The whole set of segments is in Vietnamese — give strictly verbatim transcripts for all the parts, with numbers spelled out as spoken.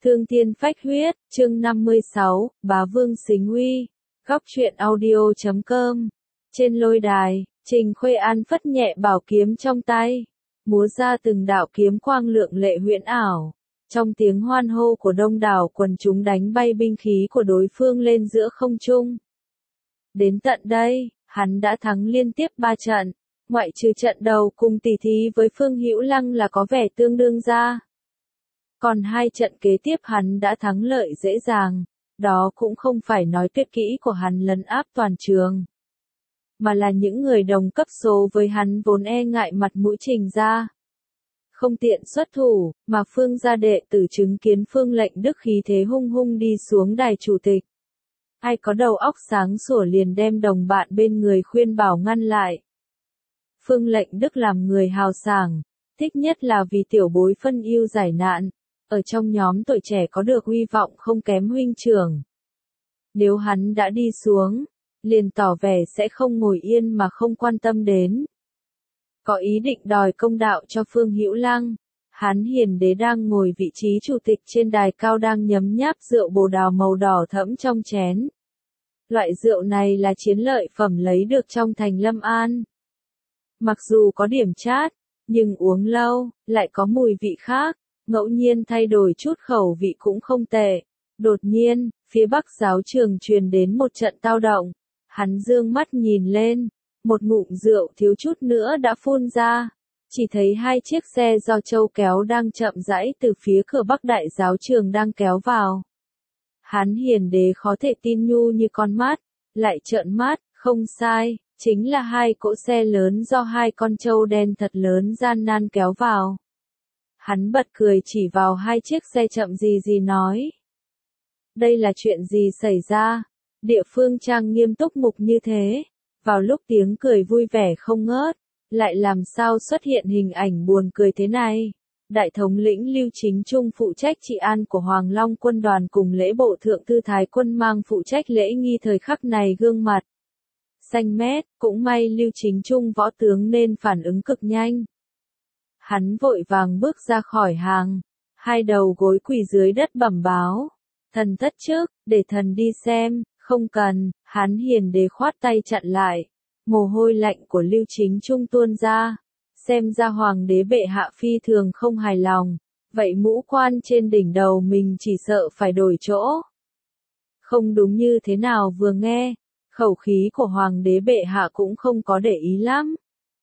Thương thiên phách huyết, chương năm mươi sáu, Bá Vương Xính Uy. Góc truyện audio chấm com. Trên lôi đài, Trình Khuê An phất nhẹ bảo kiếm trong tay, múa ra từng đạo kiếm quang lượng lệ huyễn ảo. Trong tiếng hoan hô của đông đảo quần chúng đánh bay binh khí của đối phương lên giữa không trung. Đến tận đây, hắn đã thắng liên tiếp ba trận, ngoại trừ trận đầu cùng tỷ thí với Phương Hữu Lăng là có vẻ tương đương ra. Còn hai trận kế tiếp hắn đã thắng lợi dễ dàng, đó cũng không phải nói tuyệt kỹ của hắn lấn áp toàn trường, mà là những người đồng cấp số với hắn vốn e ngại mặt mũi Trình gia, không tiện xuất thủ, mà Phương gia đệ tử chứng kiến Phương Lệnh Đức khí thế hung hung đi xuống đài chủ tịch. Ai có đầu óc sáng sủa liền đem đồng bạn bên người khuyên bảo ngăn lại. Phương Lệnh Đức làm người hào sảng, thích nhất là vì tiểu bối phân ưu giải nạn, ở trong nhóm tuổi trẻ có được uy vọng không kém huynh trưởng. Nếu hắn đã đi xuống, liền tỏ vẻ sẽ không ngồi yên mà không quan tâm đến. Có ý định đòi công đạo cho Phương Hữu Lăng, Hán Hiền Đế đang ngồi vị trí chủ tịch trên đài cao đang nhấm nháp rượu bồ đào màu đỏ thẫm trong chén. Loại rượu này là chiến lợi phẩm lấy được trong thành Lâm An. Mặc dù có điểm chát, nhưng uống lâu, lại có mùi vị khác, ngẫu nhiên thay đổi chút khẩu vị cũng không tệ. Đột nhiên, phía bắc giáo trường truyền đến một trận tao động. Hắn dương mắt nhìn lên, một ngụm rượu thiếu chút nữa đã phun ra. Chỉ thấy hai chiếc xe do Châu kéo đang chậm rãi từ phía cửa bắc đại giáo trường đang kéo vào. Hán Hiền Đế khó thể tin nhu như con mắt, lại trợn mắt, không sai, chính là hai cỗ xe lớn do hai con trâu đen thật lớn gian nan kéo vào. Hắn bật cười chỉ vào hai chiếc xe chậm gì gì nói. Đây là chuyện gì xảy ra? Địa phương trang nghiêm túc mục như thế, vào lúc tiếng cười vui vẻ không ngớt, lại làm sao xuất hiện hình ảnh buồn cười thế này? Đại thống lĩnh Lưu Chính Trung phụ trách trị an của Hoàng Long quân đoàn cùng lễ bộ thượng thư Thái quân mang phụ trách lễ nghi thời khắc này gương mặt xanh mét, cũng may Lưu Chính Trung võ tướng nên phản ứng cực nhanh. Hắn vội vàng bước ra khỏi hàng, hai đầu gối quỳ dưới đất bẩm báo. Thần thất trước, để thần đi xem, không cần, Hán Hiền Đế khoát tay chặn lại. Mồ hôi lạnh của Lưu Chính Trung tuôn ra, xem ra Hoàng đế bệ hạ phi thường không hài lòng, vậy mũ quan trên đỉnh đầu mình chỉ sợ phải đổi chỗ. Không đúng như thế nào vừa nghe, khẩu khí của Hoàng đế bệ hạ cũng không có để ý lắm.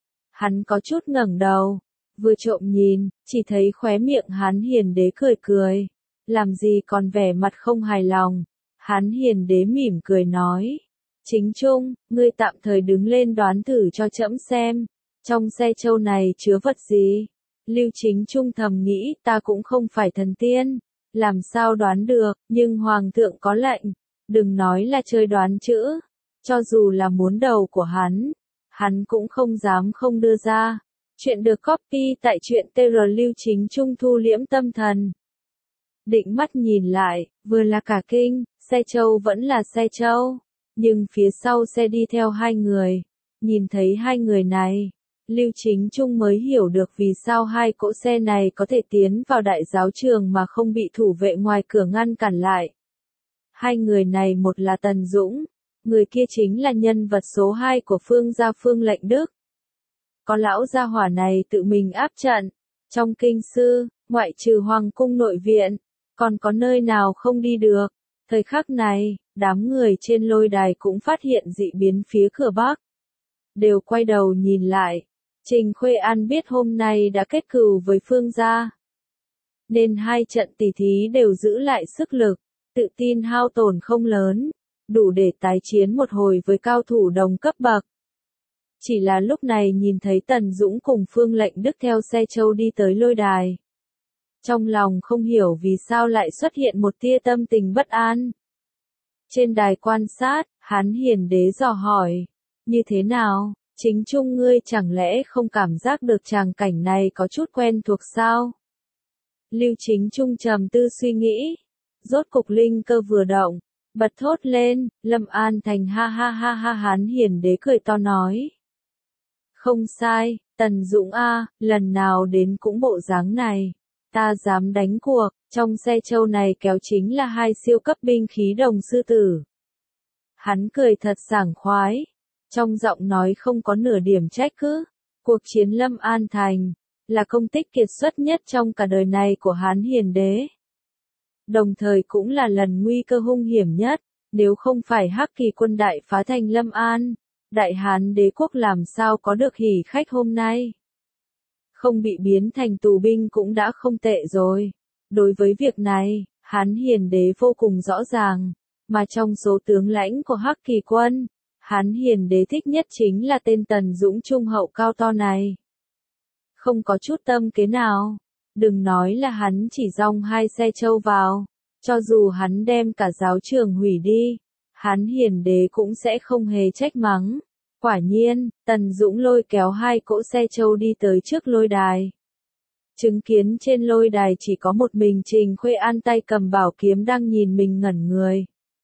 Hắn có chút ngẩng đầu, vừa trộm nhìn, chỉ thấy khóe miệng Hán Hiền Đế cười cười, làm gì còn vẻ mặt không hài lòng. Hán Hiền Đế mỉm cười nói, Chính Trung, ngươi tạm thời đứng lên đoán thử cho trẫm xem, trong xe trâu này chứa vật gì? Lưu Chính Trung thầm nghĩ, ta cũng không phải thần tiên, làm sao đoán được, nhưng Hoàng thượng có lệnh, đừng nói là chơi đoán chữ, cho dù là muốn đầu của hắn, hắn cũng không dám không đưa ra. Chuyện được copy tại truyện tê rờ Lưu Chính Trung thu liễm tâm thần. Định mắt nhìn lại, vừa là cả kinh, xe trâu vẫn là xe trâu, nhưng phía sau xe đi theo hai người. Nhìn thấy hai người này, Lưu Chính Trung mới hiểu được vì sao hai cỗ xe này có thể tiến vào đại giáo trường mà không bị thủ vệ ngoài cửa ngăn cản lại. Hai người này một là Tần Dũng, người kia chính là nhân vật số hai của Phương gia Phương Lệnh Đức. Có lão gia hỏa này tự mình áp trận, trong kinh sư, ngoại trừ Hoàng cung nội viện, còn có nơi nào không đi được. Thời khắc này, đám người trên lôi đài cũng phát hiện dị biến phía cửa bắc. Đều quay đầu nhìn lại. Trình Khuê An biết hôm nay đã kết cừu với Phương gia, nên hai trận tỷ thí đều giữ lại sức lực, tự tin hao tổn không lớn, đủ để tái chiến một hồi với cao thủ đồng cấp bậc. Chỉ là lúc này nhìn thấy Tần Dũng cùng Phương Lệnh Đức theo xe trâu đi tới lôi đài. Trong lòng không hiểu vì sao lại xuất hiện một tia tâm tình bất an. Trên đài quan sát, Hán Hiền Đế dò hỏi, như thế nào, Chính Trung ngươi chẳng lẽ không cảm giác được tràng cảnh này có chút quen thuộc sao? Lưu Chính Trung trầm tư suy nghĩ, rốt cục linh cơ vừa động, bật thốt lên, Lâm An thành ha ha ha ha. Hán Hiền Đế cười to nói. Không sai, Tần Dũng a, lần nào đến cũng bộ dáng này. Ta dám đánh cuộc, Trong xe trâu này kéo chính là hai siêu cấp binh khí đồng sư tử. Hắn cười thật sảng khoái, trong giọng nói không có nửa điểm trách cứ. Cuộc chiến Lâm An Thành là công tích kiệt xuất nhất trong cả đời này của Hán Hiền Đế. Đồng thời cũng là lần nguy cơ hung hiểm nhất, nếu không phải Hắc Kỳ quân đại phá thành Lâm An, Đại Hán Đế quốc làm sao có được hỉ khách hôm nay. Không bị biến thành tù binh cũng đã không tệ rồi. Đối với việc này, Hán Hiền Đế vô cùng rõ ràng, mà trong số tướng lãnh của Hắc Kỳ quân, Hán Hiền Đế thích nhất chính là tên Tần Dũng trung hậu cao to này. Không có chút tâm kế nào, đừng nói là hắn chỉ dòng hai xe trâu vào, cho dù hắn đem cả giáo trường hủy đi, Hán Hiền Đế cũng sẽ không hề trách mắng. Quả nhiên, Tần Dũng lôi kéo hai cỗ xe trâu đi tới trước lôi đài. Chứng kiến trên lôi đài chỉ có một mình Trình Khuê An tay cầm bảo kiếm đang nhìn mình ngẩn người.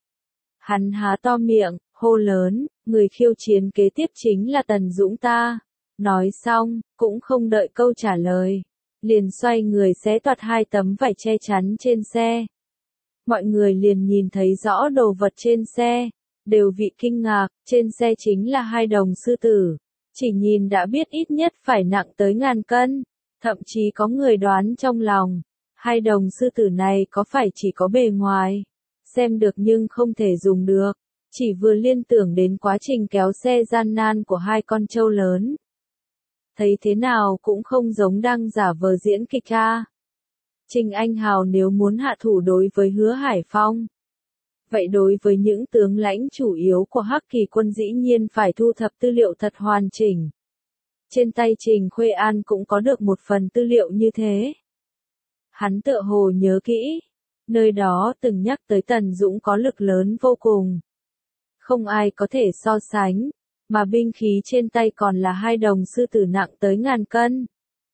Hắn há to miệng, hô lớn, người khiêu chiến kế tiếp chính là Tần Dũng ta. Nói xong, cũng không đợi câu trả lời, liền xoay người xé toạc hai tấm vải che chắn trên xe. Mọi người liền nhìn thấy rõ đồ vật trên xe, đều vị kinh ngạc, trên xe chính là hai đồng sư tử. Chỉ nhìn đã biết ít nhất phải nặng tới ngàn cân, thậm chí có người đoán trong lòng, hai đồng sư tử này có phải chỉ có bề ngoài, xem được nhưng không thể dùng được, chỉ vừa liên tưởng đến quá trình kéo xe gian nan của hai con trâu lớn. Thấy thế nào cũng không giống đang giả vờ diễn kịch a. Trình Anh Hào nếu muốn hạ thủ đối với Hứa Hải Phong, vậy đối với những tướng lãnh chủ yếu của Hắc Kỳ quân dĩ nhiên phải thu thập tư liệu thật hoàn chỉnh. Trên tay Trình Khuê An cũng có được một phần tư liệu như thế. Hắn tựa hồ nhớ kỹ, nơi đó từng nhắc tới Tần Dũng có lực lớn vô cùng. Không ai có thể so sánh, mà binh khí trên tay còn là hai đồng sư tử nặng tới ngàn cân.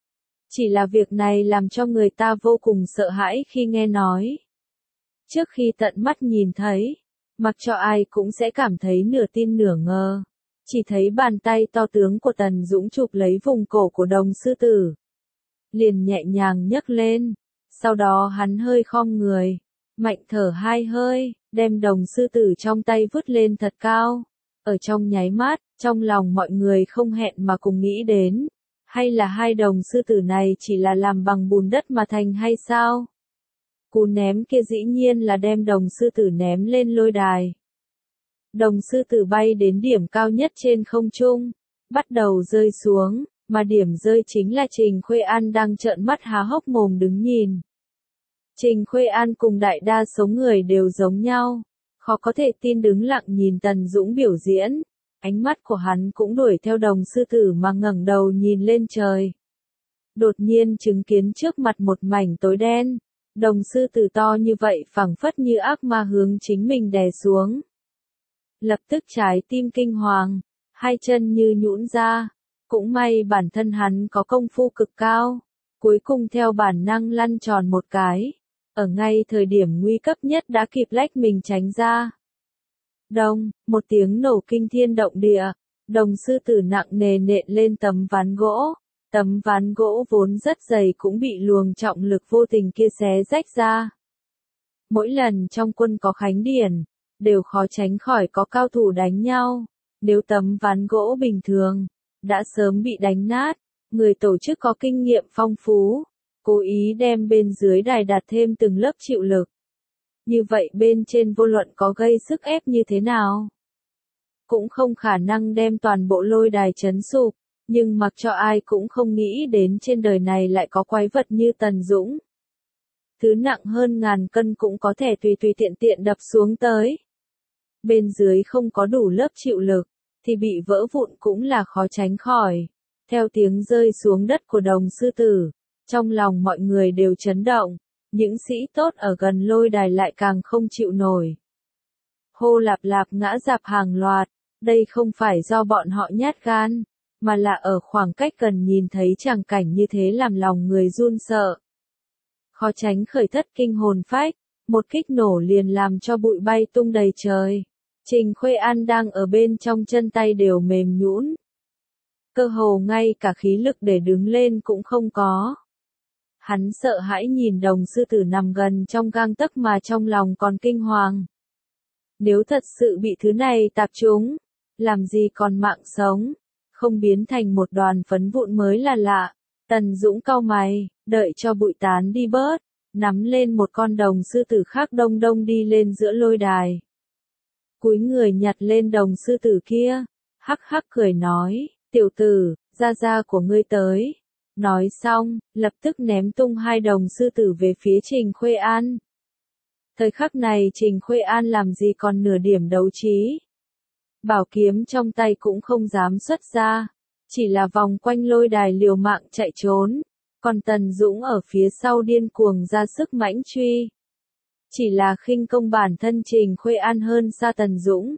Chỉ là việc này làm cho người ta vô cùng sợ hãi khi nghe nói. Trước khi tận mắt nhìn thấy, mặc cho ai cũng sẽ cảm thấy nửa tin nửa ngờ. Chỉ thấy bàn tay to tướng của Tần Dũng chụp lấy vùng cổ của đồng sư tử. Liền nhẹ nhàng nhấc lên, sau đó hắn hơi khom người, mạnh thở hai hơi, đem đồng sư tử trong tay vứt lên thật cao. Ở trong nháy mắt, trong lòng mọi người không hẹn mà cùng nghĩ đến, hay là hai đồng sư tử này chỉ là làm bằng bùn đất mà thành hay sao? Cú ném kia dĩ nhiên là đem đồng sư tử ném lên lôi đài. Đồng sư tử bay đến điểm cao nhất trên không trung, bắt đầu rơi xuống, mà điểm rơi chính là Trình Khuê An đang trợn mắt há hốc mồm đứng nhìn. Trình Khuê An cùng đại đa số người đều giống nhau, khó có thể tin đứng lặng nhìn Tần Dũng biểu diễn, ánh mắt của hắn cũng đuổi theo đồng sư tử mà ngẩng đầu nhìn lên trời. Đột nhiên chứng kiến trước mặt một mảnh tối đen, đồng sư tử to như vậy phảng phất như ác ma hướng chính mình đè xuống. Lập tức trái tim kinh hoàng, hai chân như nhũn ra, cũng may bản thân hắn có công phu cực cao, cuối cùng theo bản năng lăn tròn một cái, ở ngay thời điểm nguy cấp nhất đã kịp lách mình tránh ra. Đông, một tiếng nổ kinh thiên động địa, đồng sư tử nặng nề nện lên tấm ván gỗ, tấm ván gỗ vốn rất dày cũng bị luồng trọng lực vô tình kia xé rách ra. Mỗi lần trong quân có khánh điển, đều khó tránh khỏi có cao thủ đánh nhau, nếu tấm ván gỗ bình thường, đã sớm bị đánh nát, người tổ chức có kinh nghiệm phong phú, cố ý đem bên dưới đài đặt thêm từng lớp chịu lực. Như vậy bên trên vô luận có gây sức ép như thế nào, cũng không khả năng đem toàn bộ lôi đài chấn sụp, nhưng mặc cho ai cũng không nghĩ đến trên đời này lại có quái vật như Tần Dũng. Thứ nặng hơn ngàn cân cũng có thể tùy tùy tiện tiện đập xuống tới. Bên dưới không có đủ lớp chịu lực, thì bị vỡ vụn cũng là khó tránh khỏi. Theo tiếng rơi xuống đất của đồng sư tử, trong lòng mọi người đều chấn động, những sĩ tốt ở gần lôi đài lại càng không chịu nổi. Hô lạp lạp ngã rạp hàng loạt, đây không phải do bọn họ nhát gan, mà là ở khoảng cách gần nhìn thấy tràng cảnh như thế làm lòng người run sợ. Khó tránh khởi thất kinh hồn phách, một kích nổ liền làm cho bụi bay tung đầy trời. Trình Khuê An đang ở bên trong chân tay đều mềm nhũn. Cơ hồ ngay cả khí lực để đứng lên cũng không có. Hắn sợ hãi nhìn đồng sư tử nằm gần trong gang tấc mà trong lòng còn kinh hoàng. Nếu thật sự bị thứ này tạp trúng, làm gì còn mạng sống, không biến thành một đoàn phấn vụn mới là lạ. Tần Dũng cau mày, đợi cho bụi tán đi bớt, nắm lên một con đồng sư tử khác đông đông đi lên giữa lôi đài. Cúi người nhặt lên đồng sư tử kia, hắc hắc cười nói, tiểu tử, gia gia của ngươi tới. Nói xong, lập tức ném tung hai đồng sư tử về phía Trình Khuê An. Thời khắc này Trình Khuê An làm gì còn nửa điểm đấu trí. Bảo kiếm trong tay cũng không dám xuất ra, chỉ là vòng quanh lôi đài liều mạng chạy trốn, còn Tần Dũng ở phía sau điên cuồng ra sức mãnh truy. Chỉ là khinh công bản thân Trình Khuê An hơn xa Tần Dũng.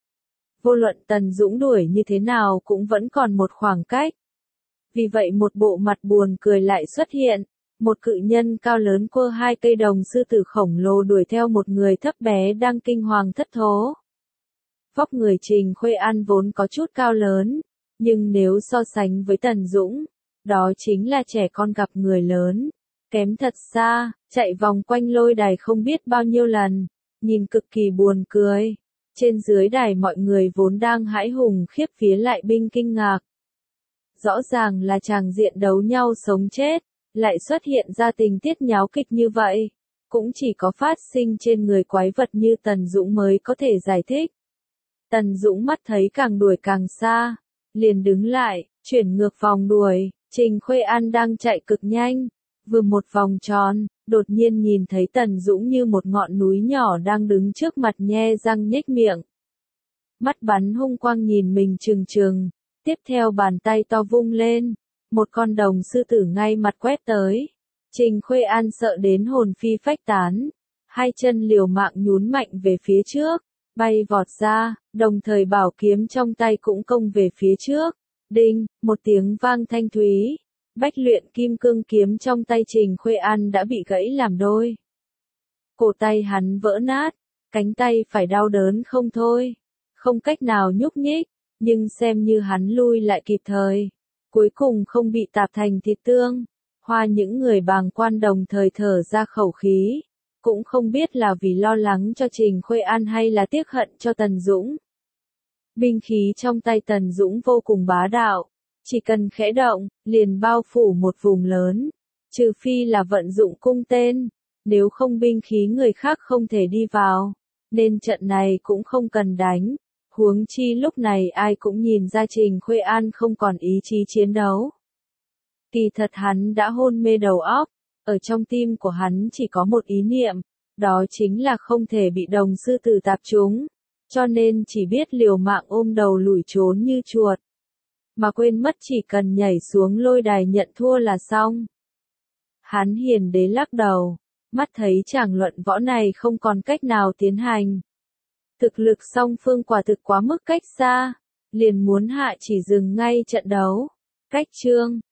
Vô luận Tần Dũng đuổi như thế nào cũng vẫn còn một khoảng cách. Vì vậy một bộ mặt buồn cười lại xuất hiện, một cự nhân cao lớn quơ hai cây đồng sư tử khổng lồ đuổi theo một người thấp bé đang kinh hoàng thất thố. Vóc người Trình Khuê An vốn có chút cao lớn, nhưng nếu so sánh với Tần Dũng, đó chính là trẻ con gặp người lớn, kém thật xa, chạy vòng quanh lôi đài không biết bao nhiêu lần, nhìn cực kỳ buồn cười. Trên dưới đài mọi người vốn đang hãi hùng khiếp vía lại binh kinh ngạc. Rõ ràng là tràng diện đấu nhau sống chết, lại xuất hiện ra tình tiết nháo kịch như vậy, cũng chỉ có phát sinh trên người quái vật như Tần Dũng mới có thể giải thích. Tần Dũng mắt thấy càng đuổi càng xa, liền đứng lại, chuyển ngược vòng đuổi. Trình Khuê An đang chạy cực nhanh, vừa một vòng tròn, đột nhiên nhìn thấy Tần Dũng như một ngọn núi nhỏ đang đứng trước mặt nhe răng nhếch miệng. Mắt bắn hung quang nhìn mình trừng trừng, tiếp theo bàn tay to vung lên, một con đồng sư tử ngay mặt quét tới. Trình Khuê An sợ đến hồn phi phách tán, hai chân liều mạng nhún mạnh về phía trước, bay vọt ra, đồng thời bảo kiếm trong tay cũng công về phía trước. Đinh, một tiếng vang thanh thúy, bách luyện kim cương kiếm trong tay Trình Khuê An đã bị gãy làm đôi. Cổ tay hắn vỡ nát, cánh tay phải đau đớn không thôi, không cách nào nhúc nhích, nhưng xem như hắn lui lại kịp thời, cuối cùng không bị tạp thành thịt tương. Hoa những người bàng quan đồng thời thở ra khẩu khí, cũng không biết là vì lo lắng cho Trình Khuê An hay là tiếc hận cho Tần Dũng. Binh khí trong tay Tần Dũng vô cùng bá đạo, chỉ cần khẽ động, liền bao phủ một vùng lớn, trừ phi là vận dụng cung tên, nếu không binh khí người khác không thể đi vào, nên trận này cũng không cần đánh, huống chi lúc này ai cũng nhìn ra Trình Khuê An không còn ý chí chiến đấu. Kỳ thật hắn đã hôn mê đầu óc, ở trong tim của hắn chỉ có một ý niệm, đó chính là không thể bị đồng sư tử tạp trúng. Cho nên chỉ biết liều mạng ôm đầu lủi trốn như chuột. Mà quên mất chỉ cần nhảy xuống lôi đài nhận thua là xong. Hắn hiền đế lắc đầu, mắt thấy chàng luận võ này không còn cách nào tiến hành. Thực lực song phương quả thực quá mức cách xa, liền muốn hạ chỉ dừng ngay trận đấu. Cách chương